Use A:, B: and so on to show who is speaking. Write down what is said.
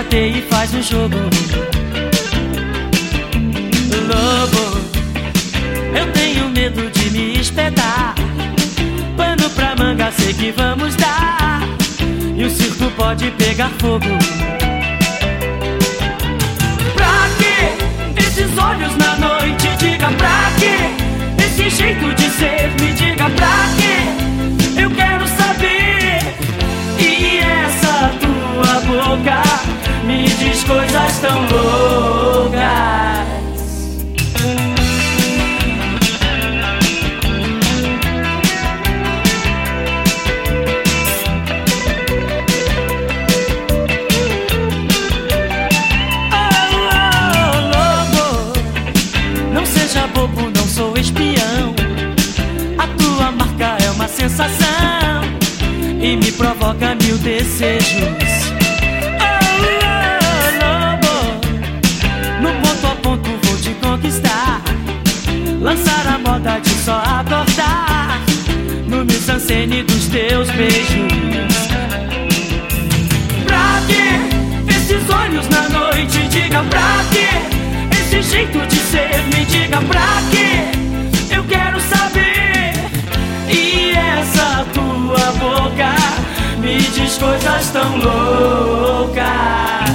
A: bater e faz um jogo. Lobo, eu tenho medo de me espetar. Pano pra manga, sei que vamos dar, e o circo pode pegar fogo. Pra quê esses olhos na noite? Diga pra quê esse jeito de ser? Me diga pra quê, eu quero saber. E essa tua boca me diz coisas tão loucas. Bobo, não sou espião. A tua marca é uma sensação e me provoca mil desejos. Lobo, no ponto a ponto vou te conquistar, lançar a moda de só acordar no mise-en-scène dos teus beijos. Pra quê esses olhos na noite? Diga pra quê esse jeito de ser? Me diga pra quê, eu quero saber. E essa tua boca me diz coisas tão loucas.